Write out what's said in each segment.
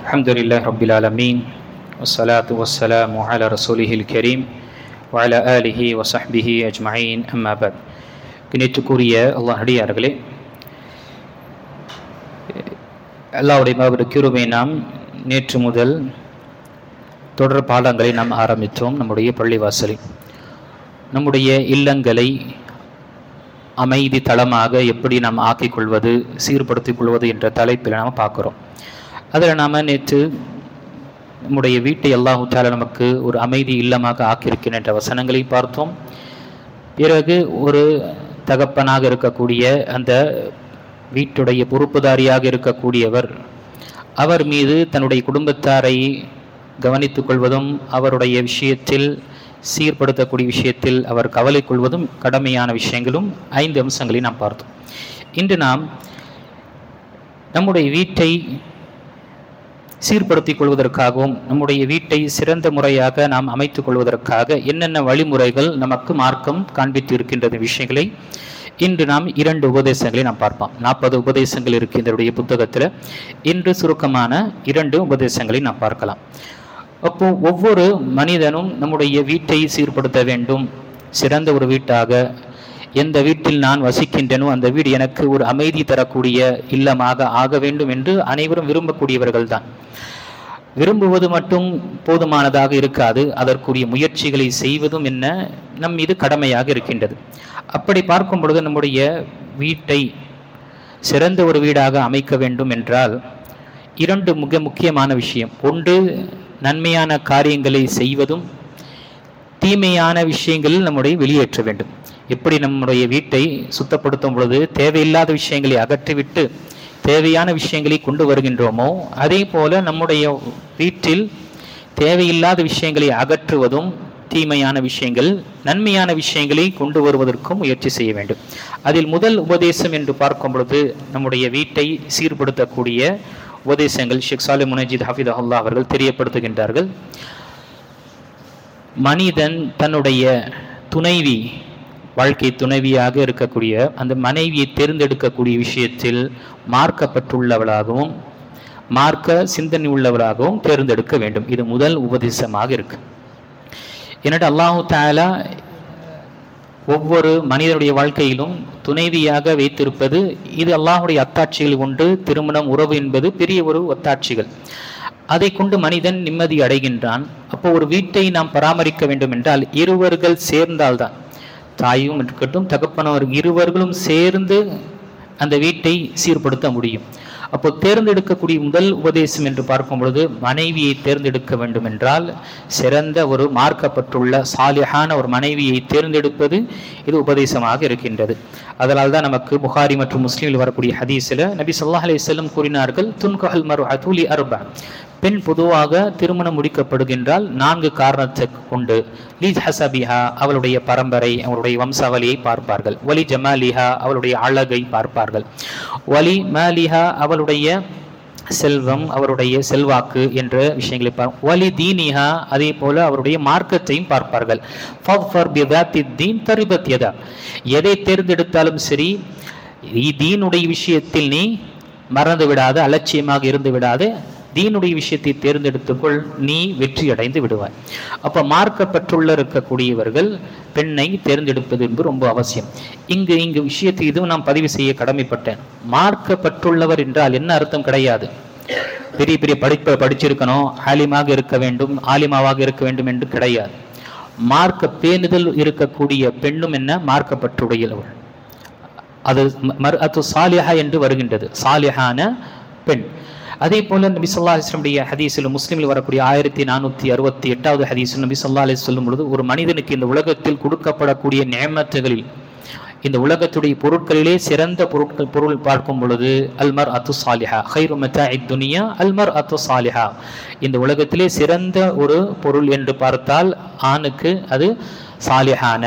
الحمد لله رب العالمين والصلاة والسلام على رسوله الكريم وعلى آله وصحبه أجمعين أما بعد. கிணித்துக்குரிய அல்லாஹ் அடியார்களே, அல்லாஹ்வுடைய மாபெரும் கிருபை நாம் நேற்று முதல் தொடர் பாடங்களை நாம் ஆரம்பித்தோம். நம்முடைய பள்ளிவாசலில் நம்முடைய இல்லங்களை அமைதி தளமாக எப்படி நாம் ஆக்கிக் கொள்வது, சீர்படுத்திக் கொள்வது என்ற தலைப்பில் நாம் பார்க்குறோம். அதில் நாம் நேற்று நம்முடைய வீட்டை அல்லாஹ் தஆலா நமக்கு ஒரு அமைதி இல்லமாக ஆக்கியிருக்கின்ற என்ற வசனங்களை பார்த்தோம். பிறகு ஒரு தகப்பனாக இருக்கக்கூடிய அந்த வீட்டுடைய பொறுப்புதாரியாக இருக்கக்கூடியவர் அவர் மீது தன்னுடைய குடும்பத்தாரை கவனித்துக் கொள்வதும் அவருடைய விஷயத்தில் சீர்படுத்தக்கூடிய விஷயத்தில் அவர் கவலை கொள்வதும் கடமையான விஷயங்களும் 5 அம்சங்களை நாம் பார்த்தோம். இன்று நாம் நம்முடைய வீட்டை சீர்படுத்திக் கொள்வதற்காகவும் நம்முடைய வீட்டை சிறந்த முறையாக நாம் அமைத்துக் கொள்வதற்காக என்னென்ன வழிமுறைகள் நமக்கு மார்க்கம் காண்பித்து இருக்கின்ற விஷயங்களை இன்று நாம் 2 உபதேசங்களை நாம் பார்ப்போம். 40 உபதேசங்கள் இருக்கின்ற புத்தகத்தில் இன்று சுருக்கமான 2 உபதேசங்களை நாம் பார்க்கலாம். அப்போ ஒவ்வொரு மனிதனும் நம்முடைய வீட்டை சீர்படுத்த வேண்டும். சிறந்த ஒரு வீட்டாக, எந்த வீட்டில் நான் வசிக்கின்றனோ அந்த வீடு எனக்கு ஒரு அமைதி தரக்கூடிய இல்லமாக ஆக வேண்டும் என்று அனைவரும் விரும்பக்கூடியவர்கள் தான். விரும்புவது மட்டும் போதுமானதாக இருக்காது, அதற்குரிய முயற்சிகளை செய்வதும் என்ன நம் மீது கடமையாக இருக்கின்றது. அப்படி பார்க்கும் பொழுது நம்முடைய வீட்டை சிறந்த ஒரு வீடாக அமைக்க வேண்டும் என்றால் 2 மிக முக்கியமான விஷயம். ஒன்று, நன்மையான காரியங்களை செய்வதும், தீமையான விஷயங்களில் நம்முடைய வெளியேற்ற வேண்டும். எப்படி நம்முடைய வீட்டை சுத்தப்படுத்தும் பொழுது தேவையில்லாத விஷயங்களை அகற்றிவிட்டு தேவையான விஷயங்களை கொண்டு வருகின்றோமோ, அதே போல நம்முடைய வீட்டில் தேவையில்லாத விஷயங்களை அகற்றுவதும், தீமையான விஷயங்கள் நன்மையான விஷயங்களை கொண்டு வருவதற்கும் முயற்சி செய்ய வேண்டும். அதில் முதல் உபதேசம் என்று பார்க்கும் பொழுது நம்முடைய வீட்டை சீர்படுத்தக்கூடிய உபதேசங்கள் ஷேக் சாலிஹ் முனஜித் ஹஃபிதஹுல்லாஹ் அவர்கள் தெரியப்படுத்துகின்றார்கள். மனிதன் தன்னுடைய துணைவி, வாழ்க்கை துணைவியாக இருக்கக்கூடிய அந்த மனைவியை தேர்ந்தெடுக்கக்கூடிய விஷயத்தில் மார்க்கப்பட்டுள்ளவளாகவும் மார்க்க சிந்தனை உள்ளவளாகவும் தேர்ந்தெடுக்க வேண்டும். இது முதல் உபதேசமாக இருக்கு. என்னட்டு அல்லாஹு தஆலா ஒவ்வொரு மனிதனுடைய வாழ்க்கையிலும் துணைவியாக வைத்திருப்பது இது அல்லாஹுடைய அத்தாட்சிகள் ஒன்று. திருமணம், உறவு என்பது பெரிய ஒரு அத்தாட்சிகள். அதை கொண்டு மனிதன் நிம்மதி அடைகின்றான். அப்போ ஒரு வீட்டை நாம் பராமரிக்க வேண்டும் என்றால் இருவர்கள் சேர்ந்தால்தான், தாயும் இருக்கட்டும் தகப்பனவர் இருவர்களும் சேர்ந்து அந்த வீட்டை சீர்படுத்த முடியும். அப்போ தேர்ந்தெடுக்கக்கூடிய முதல் உபதேசம் என்று பார்க்கும் பொழுது மனைவியை தேர்ந்தெடுக்க வேண்டும் என்றால் சிறந்த ஒரு மார்க்கப்பட்டுள்ள சாலிஹான ஒரு மனைவியை தேர்ந்தெடுப்பது இது உபதேசமாக இருக்கின்றது. அதனால் தான் நமக்கு புகாரி மற்றும் முஸ்லிமில் வரக்கூடிய ஹதீஸில் நபி ஸல்லல்லாஹு அலைஹி வஸல்லம் கூறினார்கள், துன்கஹுல் மர்அத்து லி அர்பா, பெண் பொதுவாக திருமணம் முடிக்கப்படுகின்றால் 4 காரணத்தை கொண்டு. லி ஹஸபிஹா, அவளுடைய பரம்பரை, அவளுடைய வம்சாவளியை பார்ப்பார்கள். வலி ஜமாலிஹா, அவளுடைய அழகை பார்ப்பார்கள். வலி மாலிஹா, அவளுடைய செல்வம், அவருடைய செல்வாக்கு என்ற விஷயங்களை பார்ப்பார்கள். வலி தீனிஹா, அதே போல அவருடைய மார்க்கத்தையும் பார்ப்பார்கள். ஃபஃபர் பிதாத்தி தீன் தரிபத் யதா, எதை தேர்ந்தெடுத்தாலும் சரி தீனுடைய விஷயத்தில் நீ மறந்து விடாது, அலட்சியமாக இருந்து விடாது, தீனுடைய விஷயத்தை தேர்ந்தெடுத்துக்கொள், நீ வெற்றி அடைந்து விடுவாய். அப்போ மார்க்கப்பட்டுள்ள இருக்கக்கூடியவர்கள் பெண்ணை தேர்ந்தெடுப்பது என்பது ரொம்ப அவசியம். இங்கு விஷயத்தை இதுவும் நான் பதிவு செய்ய கடமைப்பட்டேன். மார்க்கப்பட்டுள்ளவர் என்றால் என்ன அர்த்தம் கிடையாது, பெரிய பெரிய படிப்பை படிச்சிருக்கணும், ஆலிமாக இருக்க வேண்டும், ஆலிமாவாக இருக்க வேண்டும் என்று கிடையாது. மார்க்க பேணுதல் இருக்கக்கூடிய பெண்ணும் என்ன மார்க்கப்பட்டுடையவள், அது மர்அத்து சாலிஹா என்று வருகின்றது, சாலிஹான பெண். அதே போல நபி ஸல்லல்லாஹு அலைஹி வஸல்லம் ஹதீஸில் முஸ்லிமில் வரக்கூடிய 1468வது ஹதீஸில் நபி ஸல்லல்லாஹு அலைஹி வஸல்லம் சொல்லும் பொழுது, ஒரு மனிதனுக்கு இந்த உலகத்தில் கொடுக்கப்படக்கூடிய நிஅமத்துகளில், இந்த உலகத்துடைய பொருட்களிலே சிறந்த பொருள் பார்க்கும் பொழுது அல் மர்அத்து சாலிஹா கைரு மதாஇத் துனியா அல் மர்அத்து சாலிஹா, இந்த உலகத்திலே சிறந்த ஒரு பொருள் என்று பார்த்தால் ஆணுக்கு அது சாலிஹான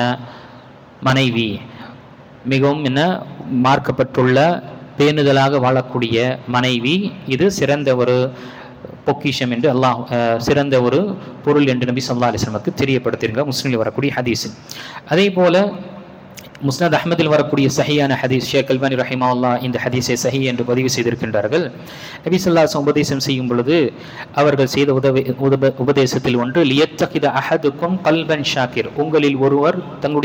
மனைவி, மிகவும் என்ன மார்க்கப்பட்டுள்ள பேணுதலாக வாழக்கூடிய மனைவி, இது சிறந்த ஒரு பொக்கிஷம் என்று அல்லாஹ், சிறந்த ஒரு பொருள் என்று நபி ஸல்லல்லாஹு அலைஹி வஸல்லம் தெரியப்படுத்தியிருங்க முஸ்லிமில் வரக்கூடிய ஹதீஸ். அதே போல முஸ்னத் அஹ்மதில் வரக்கூடிய சஹியான ஹதீஸ், ஷேக் அல்பானி ரஹிமஹுல்லாஹ் இந்த ஹதீஸை சஹி என்று பதிவு செய்திருக்கின்றார்கள். நபி ஸல்லல்லாஹு அலைஹி வஸல்லம் உபதேசம் செய்யும் பொழுது அவர்கள் செய்த உபதேசத்தில் ஒன்று, லியத்தகித அஹதுக்கும் கல்பன் ஷாக்கிர், உங்களில் ஒருவர்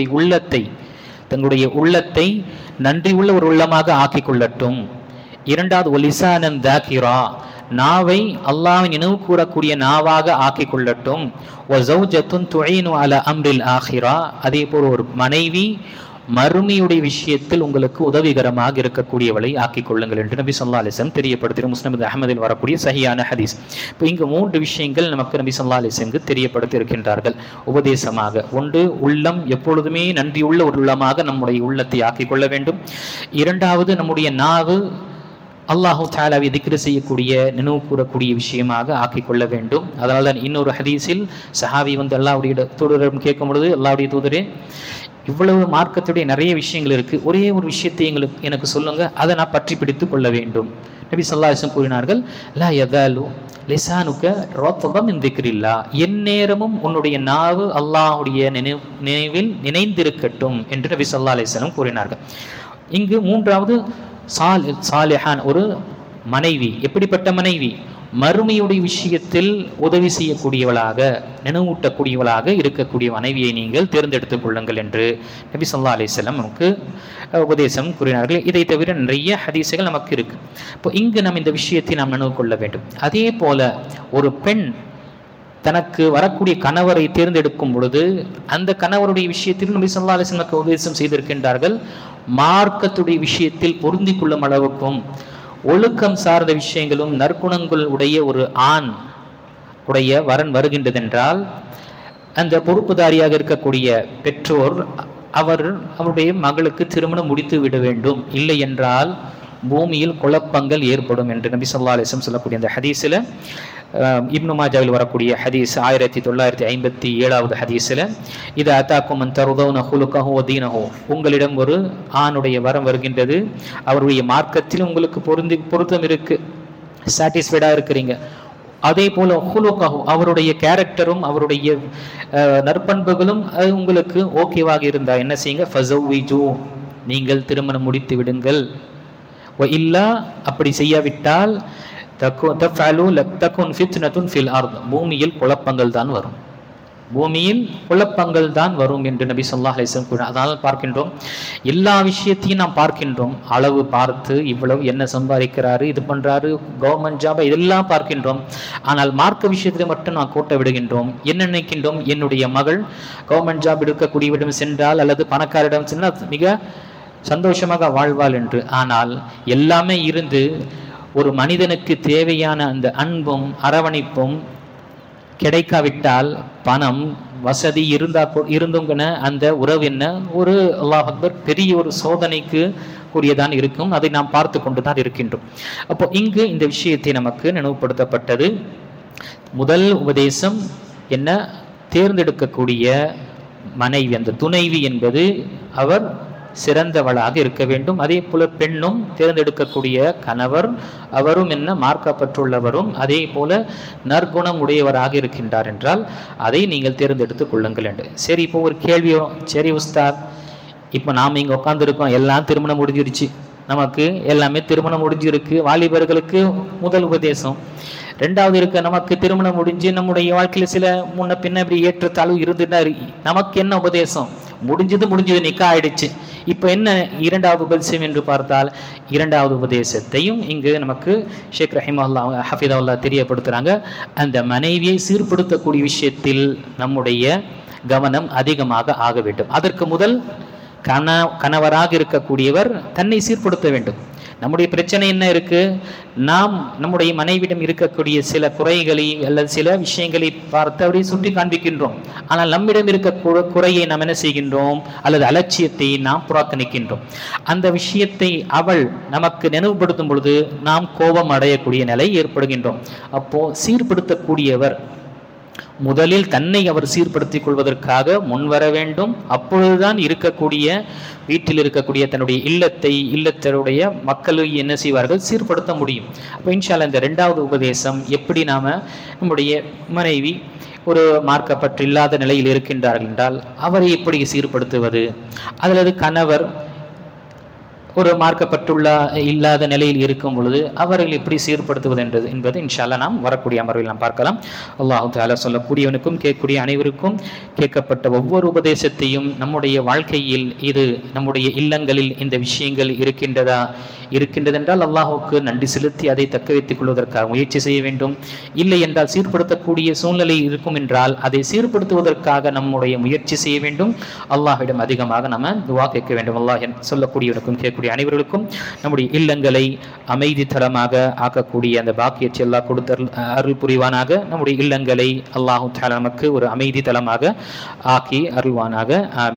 தங்களுடைய உள்ளத்தை நன்றி உள்ள ஒரு உள்ளமாக ஆக்கிக் கொள்ளட்டும். இரண்டாவது, ஒலிசானன் தாக்கிரா, நாவை அல்லாஹ்வை நினைவு கூறக்கூடிய நாவாக ஆக்கிக் கொள்ளட்டும். வஸௌஜத்துன் துஈனு அலா அம்ரில் ஆখিরা, அதே போல் ஒரு மனைவி மறுமையுடைய விஷயத்தில் உங்களுக்கு உதவிகரமாக இருக்கக்கூடியவளை ஆக்கிக் கொள்ளுங்கள் என்று நபி ஸல்லல்லாஹு அலைஹி வஸல்லம் தெரியப்படுத்தின முஸ்னத் அஹ்மதில் வரக்கூடிய சஹியான ஹதீஸ். இப்போ இங்கு 3 விஷயங்கள் நமக்கு நபி ஸல்லல்லாஹு அலைஹி வஸல்லம் தெரியப்படுத்தி இருக்கின்றார்கள் உபதேசமாக. ஒன்று, உள்ளம் எப்பொழுதுமே நன்றியுள்ள ஒரு உள்ளமாக நம்முடைய உள்ளத்தை ஆக்கிக் கொள்ள வேண்டும். இரண்டாவது, நம்முடைய நாவு அல்லாஹு தஆலாவை திக்ர் செய்யக்கூடிய நினைவு கூறக்கூடிய விஷயமாக ஆக்கிக் கொள்ள வேண்டும். அதனால தான் இன்னொரு ஹதீஸில் சஹாபி அல்லாஹ்வுடைய தூதரிடம் கேட்கும் பொழுது, அல்லாஹ்வுடைய தூதரே, இவ்வளவு மார்க்கத்துடைய நிறைய விஷயங்கள் இருக்கு, ஒரே ஒரு விஷயத்தை எனக்கு சொல்லுங்க, அதை நான் பற்றி பிடித்து கொள்ள வேண்டும். நபி ஸல்லல்லாஹு அலைஹி வஸல்லம் கூறினார்கள், லா யஸாலு லிசானுக ரத்பன் மின் திக்ரில்லாஹ், எந்நேரமும் உன்னுடைய நாவு அல்லாஹ்வுடைய நினைவில் நினைந்திருக்கட்டும் என்று நபி ஸல்லல்லாஹு அலைஹி வஸல்லம் கூறினார்கள். இங்கு மூன்றாவது, சாலிஹான், ஒரு மனைவி. எப்படிப்பட்ட மனைவி? மறுமையுடைய விஷயத்தில் உதவி செய்யக்கூடியவளாக, நினைவூட்டக்கூடியவளாக இருக்கக்கூடிய மனைவியை நீங்கள் தேர்ந்தெடுத்துக் கொள்ளுங்கள் என்று நபி ஸல்லல்லாஹு அலைஹி வஸல்லம் நமக்கு உபதேசம் கூறினார்கள். இதை தவிர நிறைய ஹதீஸுகள் நமக்கு இருக்கு. இப்போ இங்கு நாம் இந்த விஷயத்தை நாம் நினைவு கொள்ள வேண்டும். அதே போல ஒரு பெண் தனக்கு வரக்கூடிய கணவரை தேர்ந்தெடுக்கும் பொழுது அந்த கணவருடைய விஷயத்தில் நபி ஸல்லல்லாஹு அலைஹி வஸல்லம் உபதேசம் செய்திருக்கின்றார்கள். மார்க்கத்துடைய விஷயத்தில் பொருந்திக் கொள்ளும் அளவுக்கும் ஒழுக்கம் சார்ந்த விஷயங்களும் நற்குணங்கள் உடைய ஒரு ஆண் உடைய வரன் வருகின்றதென்றால் அந்த பொறுப்புதாரியாக இருக்கக்கூடிய பெற்றோர் அவருடைய மகளுக்கு திருமணம் முடித்து விட வேண்டும். இல்லை என்றால் பூமியில் குழப்பங்கள் ஏற்படும் என்று நபி ஸல்லல்லாஹு அலைஹி வஸல்லம் சொல்லக்கூடிய அந்த ஹதீஸில், இப்னு மாஜாவில் வரக்கூடிய ஹதீஸ் 1957வது ஹதீஸில், இது அத்தாக்கும் மன் தர்தௌன ஹுலுகஹு வ தீனஹு, உங்களிடம் ஒரு ஆணுடைய வரம் வருகின்றது, அவருடைய மார்க்கத்தில் உங்களுக்கு பொருத்தம் இருக்கு, சாட்டிஸ்ஃபைடாக இருக்கிறீங்க. அதே போல ஹுலுகஹு, அவருடைய கேரக்டரும் அவருடைய நற்பண்புகளும் அது உங்களுக்கு ஓகேவாக இருந்தா என்ன செய்யுங்க, ஃபஸவ்விஜு, நீங்கள் திருமணம் முடித்து விடுங்கள். வ இல்லா, அப்படி செய்யாவிட்டால் பூமியில் குழப்பங்கள் தான் வரும், பூமியில் குழப்பங்கள் தான் வரும் என்று நபி ஸல்லல்லாஹு அலைஹி வஸல்லம் கூறினார். அதனால் பார்க்கின்றோம், எல்லா விஷயத்தையும் நாம் பார்க்கின்றோம், அளவு பார்த்து இவ்வளவு என்ன சம்பாதிக்கிறாரு, இது பண்றாரு, கவர்மெண்ட் ஜாப், இதெல்லாம் பார்க்கின்றோம். ஆனால் மார்க்க விஷயத்தில் மட்டும் நாம் கோட்டை விடுகின்றோம். என்ன நினைக்கின்றோம், என்னுடைய மகள் கவர்மெண்ட் ஜாப் எடுக்கக்கூடியவிடம் சென்றால் அல்லது பணக்காரிடம் சென்றால் மிக சந்தோஷமாக வாழ்வாள் என்று. ஆனால் எல்லாமே இருந்து ஒரு மனிதனுக்கு தேவையான அந்த அன்பும் அரவணைப்பும் கிடைக்காவிட்டால், பணம் வசதி இருந்தும் அந்த உறவு என்ன ஒரு அல்லாஹ் அக்பர் பெரிய ஒரு சோதனைக்கு கூடியதான் இருக்கும். அதை நாம் பார்த்து கொண்டு தான் இருக்கின்றோம். அப்போ இங்கு இந்த விஷயத்தை நமக்கு நினைவுபடுத்தப்பட்டது. முதல் உபதேசம் என்ன, தேர்ந்தெடுக்கக்கூடிய மனைவி, அந்த துணைவி என்பது அவர் சிறந்தவளாக இருக்க வேண்டும். அதே போல பெண்ணும் தேர்ந்தெடுக்கக்கூடிய கணவர் அவரும் என்ன, மார்க்கப்பட்டுள்ளவரும் அதே போல நற்குணம் உடையவராக இருக்கின்றார் என்றால் அதை நீங்கள் தேர்ந்தெடுத்து கொள்ளுங்கள் என்று. சரி, இப்போ ஒரு கேள்வியோ, சரி உஸ்தாத், இப்போ நாம் இங்கே உட்காந்துருக்கோம், எல்லாம் திருமணம் முடிஞ்சிருச்சு, நமக்கு எல்லாமே திருமணம் முடிஞ்சிருக்கு, வாலிபர்களுக்கு முதல் உபதேசம். ரெண்டாவது இருக்க, நமக்கு திருமணம் முடிஞ்சு நம்முடைய வாழ்க்கையில் சில முன்ன பின்ன இப்படி ஏற்றத்தாழ்வு இருந்துட்டா நமக்கு என்ன உபதேசம், முடிஞ்சது நிக்கா ஆயிடுச்சு, இப்போ என்ன இரண்டாவது உபதேசம் என்று பார்த்தால், இரண்டாவது உபதேசத்தையும் இங்கு நமக்கு ஷேக் ரஹிமஹுல்லாஹ் ஹஃபிதஹுல்லாஹ் தெரியப்படுத்துகிறாங்க. அந்த மனைவியை சீர்படுத்தக்கூடிய விஷயத்தில் நம்முடைய கவனம் அதிகமாக ஆக வேண்டும். அதற்கு முதல் கணவராக இருக்கக்கூடியவர் தன்னை சீர்படுத்த வேண்டும். நம்முடைய பிரச்சனை என்ன இருக்கு, நாம் நம்முடைய மனைவிடம் இருக்கக்கூடிய சில குறைகளை அல்லது சில விஷயங்களை பார்த்து அவரை சுட்டி காண்பிக்கின்றோம். ஆனால் நம்மிடம் இருக்க குறையை நாம் என்ன செய்கின்றோம், அல்லது அலட்சியத்தை நாம் புறக்கணிக்கின்றோம். அந்த விஷயத்தை அவள் நமக்கு நினைவுபடுத்தும் பொழுது நாம் கோபம் அடையக்கூடிய நிலை ஏற்படுகின்றோம். அப்போ சீர்படுத்தக்கூடியவர் முதலில் தன்னை அவர் சீர்படுத்திக் கொள்வதற்காக முன்வர வேண்டும். அப்பொழுதுதான் இருக்கக்கூடிய வீட்டில் இருக்கக்கூடிய தன்னுடைய இல்லத்தருடைய மக்களை என்ன செய்வார்கள், சீர்படுத்த முடியும். அப்போ இன்ஷா அல்லாஹ் இந்த ரெண்டாவது உபதேசம் எப்படி நாம நம்முடைய மனைவி ஒரு மார்க்கப்பற்றில்லாத நிலையில் இருக்கின்றார்கள் என்றால் அவரை எப்படி சீர்படுத்துவது? அல்லது கணவர் ஒரு மார்க்கப்பட்டுள்ள இல்லாத நிலையில் இருக்கும் பொழுது அவர்கள் எப்படி சீர்படுத்துவது என்பது இன்ஷா அல்லாஹ் நாம் வரக்கூடிய அமர்வில் நாம் பார்க்கலாம். அல்லாஹ் தஆலா சொல்லக்கூடியவனுக்கும் கேட்கக்கூடிய அனைவருக்கும் கேட்கப்பட்ட ஒவ்வொரு உபதேசத்தையும் நம்முடைய வாழ்க்கையில் இது நம்முடைய இல்லங்களில் இந்த விஷயங்கள் இருக்கின்றதென்றால் அல்லாஹுக்கு நன்றி செலுத்தி அதை தக்க வைத்துக் கொள்வதற்காக முயற்சி செய்ய வேண்டும். இல்லை என்றால் சீர்படுத்தக்கூடிய சூழ்நிலை இருக்கும் என்றால் அதை சீர்படுத்துவதற்காக நம்முடைய முயற்சி செய்ய வேண்டும். அல்லாஹ்விடம் அதிகமாக நம்ம துஆ கேட்க வேண்டும். அல்லாஹ் சொல்லக்கூடியவனுக்கும் கேட்கக்கூடிய அனைவருக்கும் நம்முடைய இல்லங்களை அமைதி தளமாக ஆக்கக்கூடிய அந்த பாக்கியத்தை அல்லாஹ் கொடுத்த அருள் புரிவானாக. நம்முடைய இல்லங்களை அல்லாஹ் தஆலா நமக்கு ஒரு அமைதி தளமாக ஆக்கி அருள்வானாக.